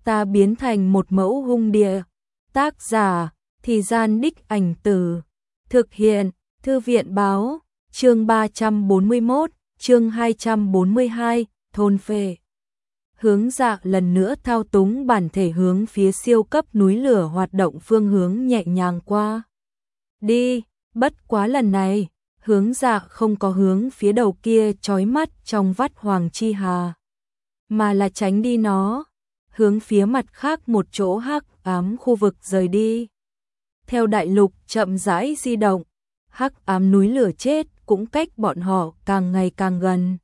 ta biến thành một mẫu hung địa. Tác giả, Thì Gian Đích Ảnh Từ. Thực hiện, Thư viện báo, chương 341, chương 242, thôn phệ. Hướng Dạ lần nữa thao túng bản thể hướng phía siêu cấp núi lửa hoạt động phương hướng nhẹ nhàng qua. Đi, bất quá lần này, Hướng Dạ không có hướng phía đầu kia chói mắt trong vắt Hoàng Chi Hà, mà là tránh đi nó, hướng phía mặt khác một chỗ hắc ám khu vực rời đi. Theo đại lục chậm rãi di động, hắc ám núi lửa chết cũng cách bọn họ càng ngày càng gần.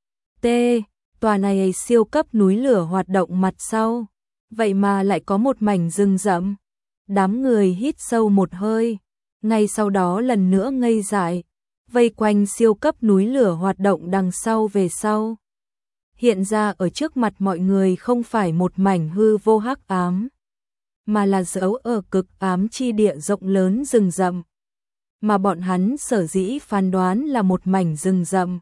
Tòa này siêu cấp núi lửa hoạt động mặt sau, vậy mà lại có một mảnh rừng rậm. Đám người hít sâu một hơi, ngay sau đó lần nữa ngây dại, vây quanh siêu cấp núi lửa hoạt động đằng sau về sau. Hiện ra ở trước mặt mọi người không phải một mảnh hư vô hắc ám, mà là dấu ở cực ám chi địa rộng lớn rừng rậm. Mà bọn hắn sở dĩ phán đoán là một mảnh rừng rậm,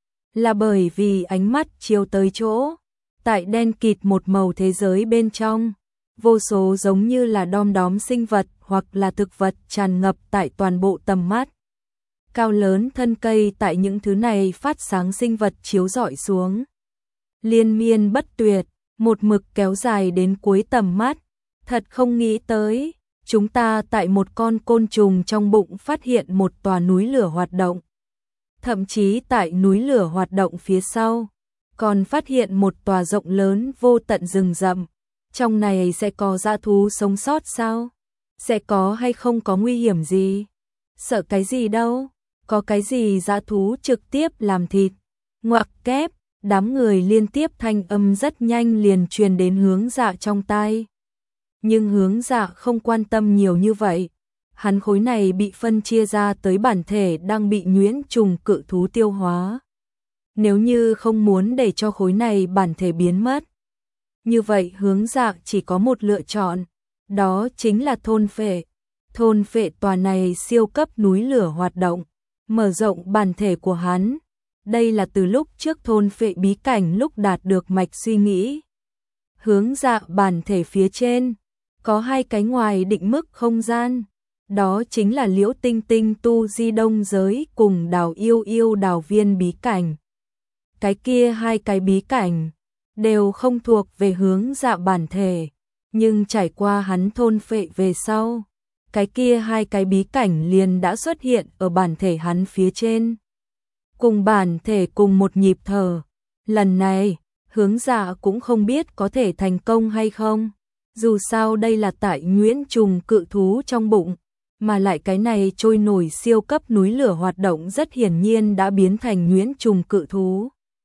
là bởi vì ánh mắt chiếu tới chỗ, tại đen kịt một màu thế giới bên trong, vô số giống như là đom đóm sinh vật hoặc là thực vật tràn ngập tại toàn bộ tầm mắt. Cao lớn thân cây tại những thứ này phát sáng sinh vật chiếu rọi xuống, liên miên bất tuyệt, một mực kéo dài đến cuối tầm mắt. Thật không nghĩ tới, chúng ta tại một con côn trùng trong bụng phát hiện một tòa núi lửa hoạt động. Thậm chí tại núi lửa hoạt động phía sau, còn phát hiện một tòa rộng lớn vô tận rừng rậm. Trong này sẽ có dã thú sống sót sao? Sẽ có hay không có nguy hiểm gì? Sợ cái gì đâu? Có cái gì dã thú trực tiếp làm thịt? Ngoặc kép, đám người liên tiếp thanh âm rất nhanh liền truyền đến Hướng Dạ trong tai. Nhưng Hướng Dạ không quan tâm nhiều như vậy. Hắn khối này bị phân chia ra tới bản thể đang bị nhuyễn trùng cự thú tiêu hóa. Nếu như không muốn để cho khối này bản thể biến mất, như vậy Hướng Dạ chỉ có một lựa chọn, đó chính là thôn phệ. Thôn phệ tòa này siêu cấp núi lửa hoạt động, mở rộng bản thể của hắn. Đây là từ lúc trước thôn phệ bí cảnh lúc đạt được mạch suy nghĩ. Hướng Dạ bản thể phía trên có hai cái ngoài định mức không gian, đó chính là Liễu Tinh Tinh tu di đông giới cùng Đào Yêu Yêu đào viên bí cảnh. Cái kia hai cái bí cảnh đều không thuộc về Hướng Dạ bản thể, nhưng trải qua hắn thôn phệ về sau, cái kia hai cái bí cảnh liền đã xuất hiện ở bản thể hắn phía trên. Cùng bản thể cùng một nhịp thở, lần này Hướng Dạ cũng không biết có thể thành công hay không. Dù sao đây là tại nhuyễn trùng cự thú trong bụng, mà lại cái này trôi nổi siêu cấp núi lửa hoạt động rất hiển nhiên đã biến thành nhuyễn trùng cự thú.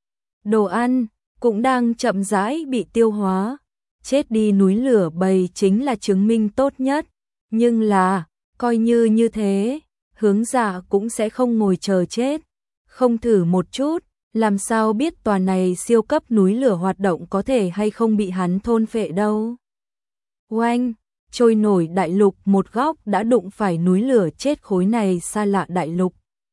Đồ ăn cũng đang chậm rãi bị tiêu hóa, chết đi núi lửa bầy chính là chứng minh tốt nhất. Nhưng là, coi như thế, Hướng Dạ cũng sẽ không ngồi chờ chết, không thử một chút, làm sao biết tòa này siêu cấp núi lửa hoạt động có thể hay không bị hắn thôn phệ đâu. Oanh, trôi nổi đại lục một góc đã đụng phải núi lửa chết khối này xa lạ đại lục.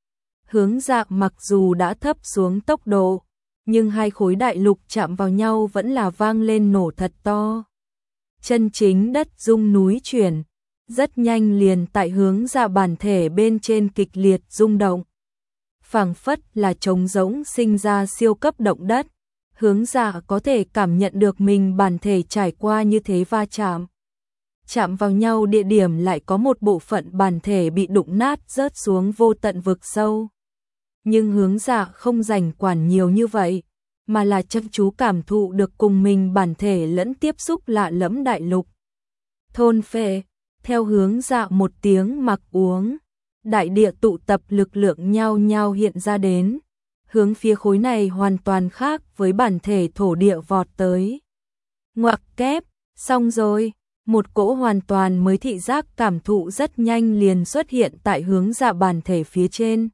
Hướng Dạ mặc dù đã thấp xuống tốc độ, nhưng hai khối đại lục chạm vào nhau vẫn là vang lên nổ thật to. Chân chính đất rung núi chuyển, rất nhanh liền tại Hướng Dạ bản thể bên trên kịch liệt rung động. Phảng phất là trống rỗng sinh ra siêu cấp động đất. Hướng Dạ có thể cảm nhận được mình bản thể trải qua như thế va chạm. Chạm vào nhau địa điểm lại có một bộ phận bản thể bị đụng nát rớt xuống vô tận vực sâu. Nhưng Hướng Dạ không rảnh quản nhiều như vậy, mà là chăm chú cảm thụ được cùng mình bản thể lẫn tiếp xúc lạ lẫm đại lục. Thôn phệ, theo Hướng Dạ một tiếng mặc uống, đại địa tụ tập lực lượng nhao nhao hiện ra đến, hướng phía khối này hoàn toàn khác với bản thể thổ địa vọt tới. Ngoặc kép, xong rồi, một cỗ hoàn toàn mới thị giác cảm thụ rất nhanh liền xuất hiện tại Hướng Dạ bản thể phía trên.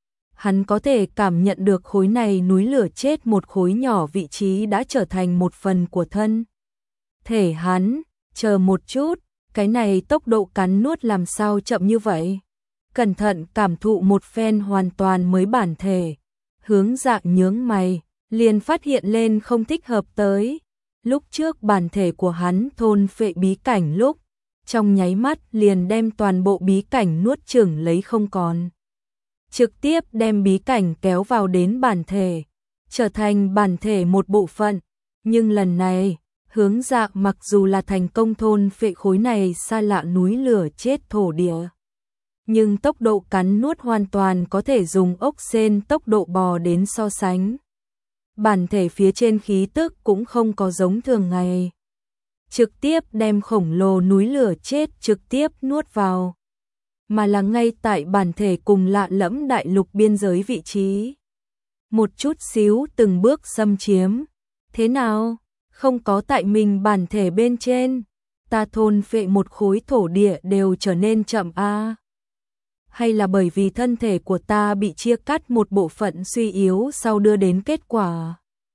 Hắn có thể cảm nhận được khối này núi lửa chết một khối nhỏ vị trí đã trở thành một phần của thân thể hắn. Chờ một chút, cái này tốc độ cắn nuốt làm sao chậm như vậy? Cẩn thận cảm thụ một phen hoàn toàn mới bản thể, Hướng Dạ nhướng mày, liền phát hiện lên không thích hợp tới. Lúc trước bản thể của hắn thôn phệ bí cảnh lúc, trong nháy mắt liền đem toàn bộ bí cảnh nuốt chửng lấy không còn. Trực tiếp đem bí cảnh kéo vào đến bản thể, trở thành bản thể một bộ phận. Nhưng lần này, Hướng Dạ mặc dù là thành công thôn phệ khối này xa lạ núi lửa chết thổ địa, nhưng tốc độ cắn nuốt hoàn toàn có thể dùng ốc sên tốc độ bò đến so sánh. Bản thể phía trên khí tức cũng không có giống thường ngày. Trực tiếp đem khổng lồ núi lửa chết trực tiếp nuốt vào. Mà là ngay tại bản thể cùng lạ lẫm đại lục biên giới vị trí. Một chút xíu từng bước xâm chiếm. Thế nào? Không có tại mình bản thể bên trên. Ta thôn phệ một khối thổ địa đều trở nên chậm a. Hay là bởi vì thân thể của ta bị chia cắt một bộ phận suy yếu sau đưa đến kết quả?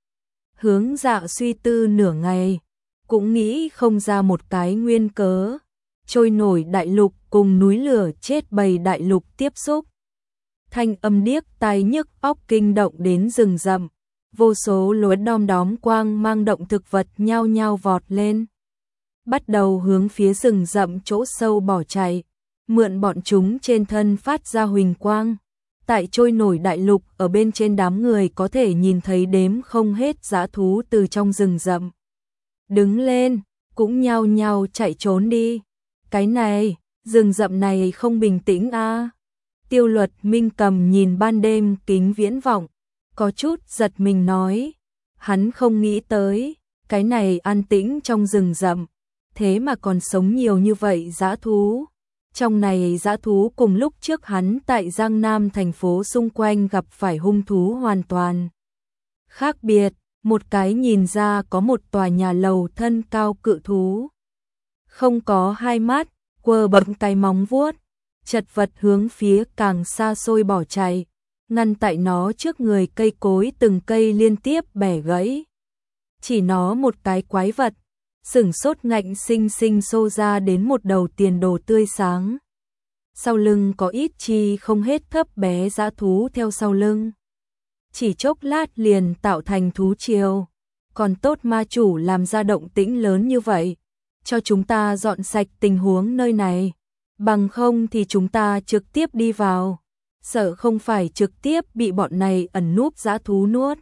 Hướng Dạ suy tư nửa ngày, cũng nghĩ không ra một cái nguyên cớ. Trôi nổi đại lục cùng núi lửa chết bầy đại lục tiếp xúc. Thanh âm điếc tai nhức óc kinh động đến rừng rậm. Vô số lúa đom đóm quang mang động thực vật nhao nhao vọt lên. Bắt đầu hướng phía rừng rậm chỗ sâu bỏ chạy. Mượn bọn chúng trên thân phát ra huỳnh quang. Tại trôi nổi đại lục ở bên trên đám người có thể nhìn thấy đếm không hết dã thú từ trong rừng rậm. Đứng lên, cũng nhao nhao chạy trốn đi. Cái này, rừng rậm này không bình tĩnh a. Tiêu Luật Minh Cầm nhìn ban đêm kính viễn vọng, có chút giật mình nói. Hắn không nghĩ tới, cái này an tĩnh trong rừng rậm, thế mà còn sống nhiều như vậy dã thú. Trong này dã thú cùng lúc trước hắn tại Giang Nam thành phố xung quanh gặp phải hung thú hoàn toàn khác biệt. Một cái nhìn ra có một tòa nhà lầu thân cao cự thú. Không có hai mắt, quơ bấm cái móng vuốt, chật vật hướng phía càng xa xôi bỏ chạy, ngăn tại nó trước người cây cối từng cây liên tiếp bẻ gãy. Chỉ nó một cái quái vật, sửng sốt ngạnh sinh sinh xô ra đến một đầu tiền đồ tươi sáng. Sau lưng có ít chi không hết thấp bé dã thú theo sau lưng. Chỉ chốc lát liền tạo thành thú triều. Còn tốt ma chủ làm ra động tĩnh lớn như vậy, cho chúng ta dọn sạch tình huống nơi này. Bằng không thì chúng ta trực tiếp đi vào, sợ không phải trực tiếp bị bọn này ẩn núp dã thú nuốt.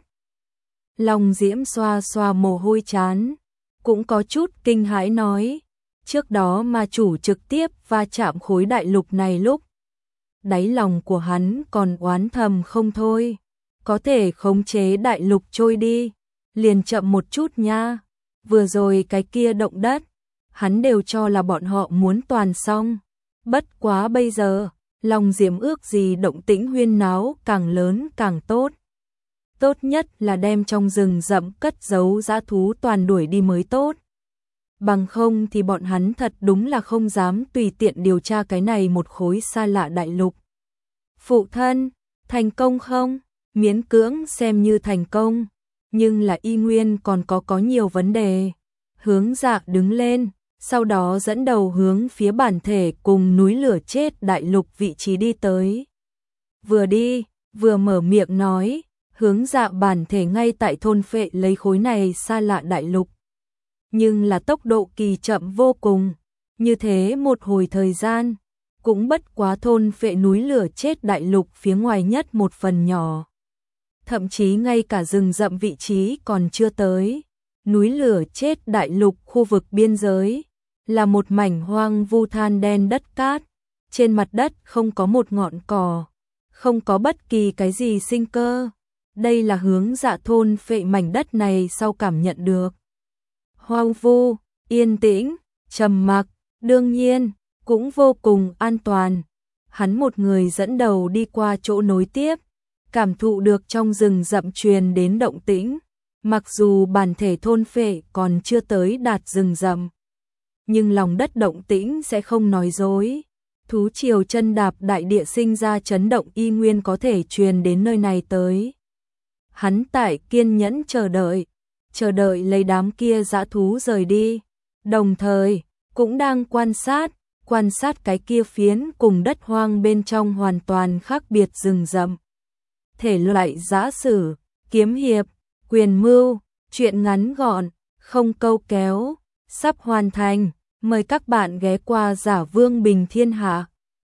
Long Diễm xoa xoa mồ hôi chán, cũng có chút kinh hãi nói. Trước đó ma chủ trực tiếp va chạm khối đại lục này lúc, đáy lòng của hắn còn oán thầm không thôi. Có thể khống chế đại lục trôi đi, liền chậm một chút nha. Vừa rồi cái kia động đất, hắn đều cho là bọn họ muốn toàn xong. Bất quá bây giờ, Long Diễm ước gì động tĩnh huyên náo càng lớn càng tốt. Tốt nhất là đem trong rừng rậm cất giấu dã thú toàn đuổi đi mới tốt. Bằng không thì bọn hắn thật đúng là không dám tùy tiện điều tra cái này một khối xa lạ đại lục. Phụ thân, thành công không? Miễn cưỡng xem như thành công, nhưng là y nguyên còn có nhiều vấn đề. Hướng Dạ đứng lên, sau đó dẫn đầu hướng phía bản thể cùng núi lửa chết đại lục vị trí đi tới. Vừa đi, vừa mở miệng nói, Hướng Dạ bản thể ngay tại thôn phệ lấy khối này xa lạ đại lục. Nhưng là tốc độ kỳ chậm vô cùng, như thế một hồi thời gian, cũng bất quá thôn phệ núi lửa chết đại lục phía ngoài nhất một phần nhỏ. Thậm chí ngay cả rừng rậm vị trí còn chưa tới. Núi lửa chết đại lục khu vực biên giới là một mảnh hoang vu than đen đất cát, trên mặt đất không có một ngọn cỏ, không có bất kỳ cái gì sinh cơ. Đây là Hướng Dạ thôn phệ mảnh đất này sau cảm nhận được. Hoang vu, yên tĩnh, trầm mặc, đương nhiên cũng vô cùng an toàn. Hắn một người dẫn đầu đi qua chỗ nối tiếp, cảm thụ được trong rừng rậm truyền đến động tĩnh. Mặc dù bản thể thôn phệ còn chưa tới đạt rừng rậm, nhưng lòng đất động tĩnh sẽ không nói dối. Thú triều chân đạp đại địa sinh ra chấn động y nguyên có thể truyền đến nơi này tới. Hắn tại kiên nhẫn chờ đợi lấy đám kia dã thú rời đi, đồng thời cũng đang quan sát cái kia phiến cùng đất hoang bên trong hoàn toàn khác biệt rừng rậm. Thể loại giã sử, kiếm hiệp, quyền mưu, truyện ngắn gọn, không câu kéo, sắp hoàn thành. Mời các bạn ghé qua Giả Vương Bình Thiên Hạ.